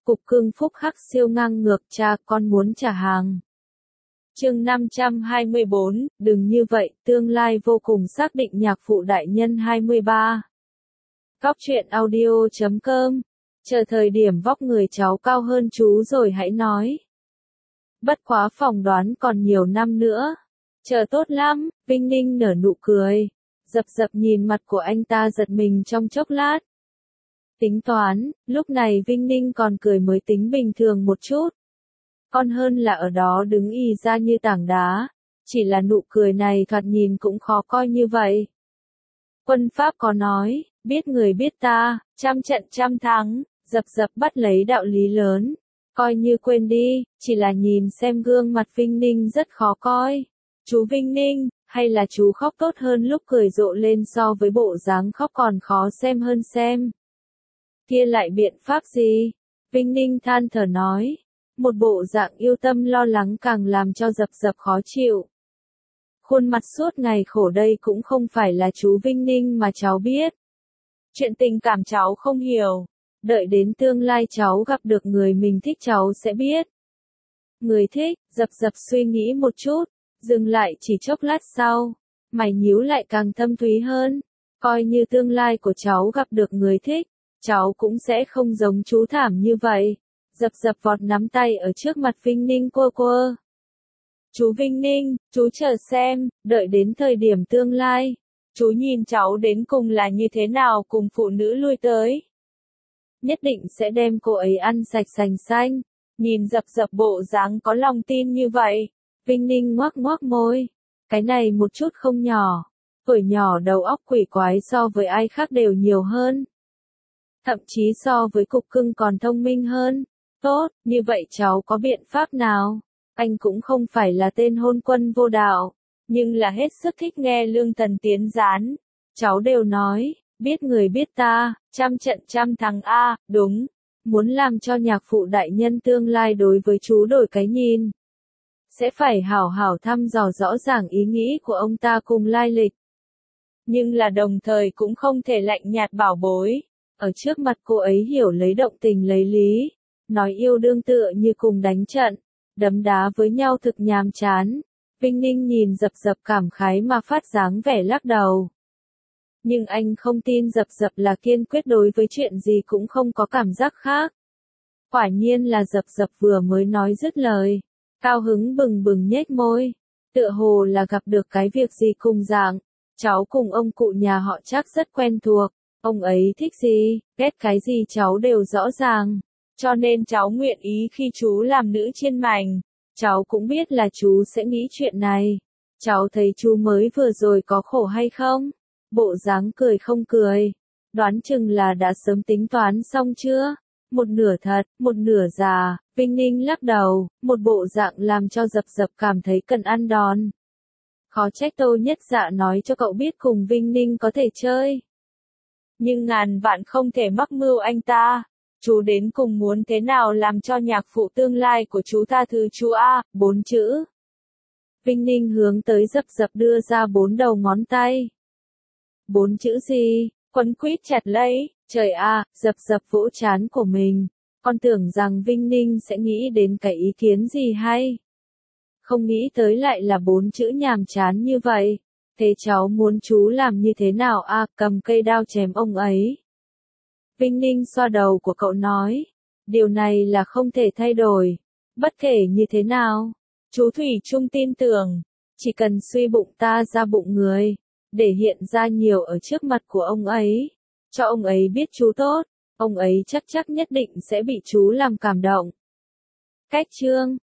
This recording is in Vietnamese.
Cục cưng phúc hắc siêu ngang ngược, cha con muốn trả hàng. Chương 524, đừng như vậy, tương lai vô cùng xác định nhạc phụ đại nhân 23. Cóc truyện audio.com. Chờ thời điểm vóc người cháu cao hơn chú rồi hãy nói. Bất quá phỏng đoán còn nhiều năm nữa. Chờ tốt lắm, Vinh Ninh nở nụ cười. Dập dập nhìn mặt của anh ta giật mình trong chốc lát. Tính toán, lúc này Vinh Ninh còn cười mới tính bình thường một chút. Còn hơn là ở đó đứng ì ra như tảng đá. Chỉ là nụ cười này thoạt nhìn cũng khó coi như vậy. Quân Pháp có nói, biết người biết ta, trăm trận trăm thắng, dập dập bắt lấy đạo lý lớn. Coi như quên đi, chỉ là nhìn xem gương mặt Vinh Ninh rất khó coi. Chú Vinh Ninh, hay là chú khóc tốt hơn lúc cười rộ lên so với bộ dáng khóc còn khó xem hơn xem. Kia lại biện pháp gì? Vinh Ninh than thở nói. Một bộ dạng yêu tâm lo lắng càng làm cho dập dập khó chịu. Khuôn mặt suốt ngày khổ đây cũng không phải là chú Vinh Ninh mà cháu biết. Chuyện tình cảm cháu không hiểu. Đợi đến tương lai cháu gặp được người mình thích cháu sẽ biết. Người thích, dập dập suy nghĩ một chút, dừng lại chỉ chốc lát sau. Mày nhíu lại càng thâm thúy hơn. Coi như tương lai của cháu gặp được người thích, cháu cũng sẽ không giống chú thảm như vậy. Dập dập vọt nắm tay ở trước mặt Vinh Ninh quơ quơ. Chú Vinh Ninh, chú chờ xem, đợi đến thời điểm tương lai. Chú nhìn cháu đến cùng là như thế nào cùng phụ nữ lui tới. Nhất định sẽ đem cô ấy ăn sạch sành xanh. Nhìn dập dập bộ dáng có lòng tin như vậy. Vinh Ninh ngoác ngoác môi. Cái này một chút không nhỏ. Tuổi nhỏ đầu óc quỷ quái so với ai khác đều nhiều hơn. Thậm chí so với cục cưng còn thông minh hơn. Tốt, như vậy cháu có biện pháp nào? Anh cũng không phải là tên hôn quân vô đạo, nhưng là hết sức thích nghe Lương Thần Tiến gián. Cháu đều nói, biết người biết ta, trăm trận trăm thắng a, đúng. Muốn làm cho nhạc phụ đại nhân tương lai đối với chú đổi cái nhìn. Sẽ phải hảo hảo thăm dò rõ ràng ý nghĩ của ông ta cùng lai lịch. Nhưng là đồng thời cũng không thể lạnh nhạt bảo bối. Ở trước mặt cô ấy hiểu lấy động tình lấy lý. Nói yêu đương tựa như cùng đánh trận, đấm đá với nhau thực nhàm chán. Vinh Ninh nhìn dập dập cảm khái mà phát dáng vẻ lắc đầu. Nhưng anh không tin dập dập là kiên quyết đối với chuyện gì cũng không có cảm giác khác. Quả nhiên là dập dập vừa mới nói dứt lời. Cao hứng bừng bừng nhếch môi. Tựa hồ là gặp được cái việc gì cùng dạng. Cháu cùng ông cụ nhà họ chắc rất quen thuộc. Ông ấy thích gì, ghét cái gì cháu đều rõ ràng. Cho nên cháu nguyện ý khi chú làm nữ chiên mành. Cháu cũng biết là chú sẽ nghĩ chuyện này. Cháu thấy chú mới vừa rồi có khổ hay không? Bộ dáng cười không cười. Đoán chừng là đã sớm tính toán xong chưa? Một nửa thật, một nửa già. Vinh Ninh lắc đầu, một bộ dạng làm cho dập dập cảm thấy cần ăn đòn. Khó trách Tô Nhất Dạ nói cho cậu biết cùng Vinh Ninh có thể chơi. Nhưng ngàn vạn không thể mắc mưu anh ta. Chú đến cùng muốn thế nào làm cho nhạc phụ tương lai của chú tha thứ chú a, 4 chữ. Vinh Ninh hướng tới dập dập đưa ra 4 đầu ngón tay. 4 chữ gì? Quấn quýt chặt lấy, trời a, dập dập vỗ trán của mình. Con tưởng rằng Vinh Ninh sẽ nghĩ đến cái ý kiến gì hay. Không nghĩ tới lại là 4 chữ nhàm chán như vậy. Thế cháu muốn chú làm như thế nào a, cầm cây đao chém ông ấy. Vinh Ninh xoa đầu của cậu nói, điều này là không thể thay đổi, bất kể như thế nào, chú thủy chung tin tưởng, chỉ cần suy bụng ta ra bụng người, để hiện ra nhiều ở trước mặt của ông ấy, cho ông ấy biết chú tốt, ông ấy chắc nhất định sẽ bị chú làm cảm động. Cách chương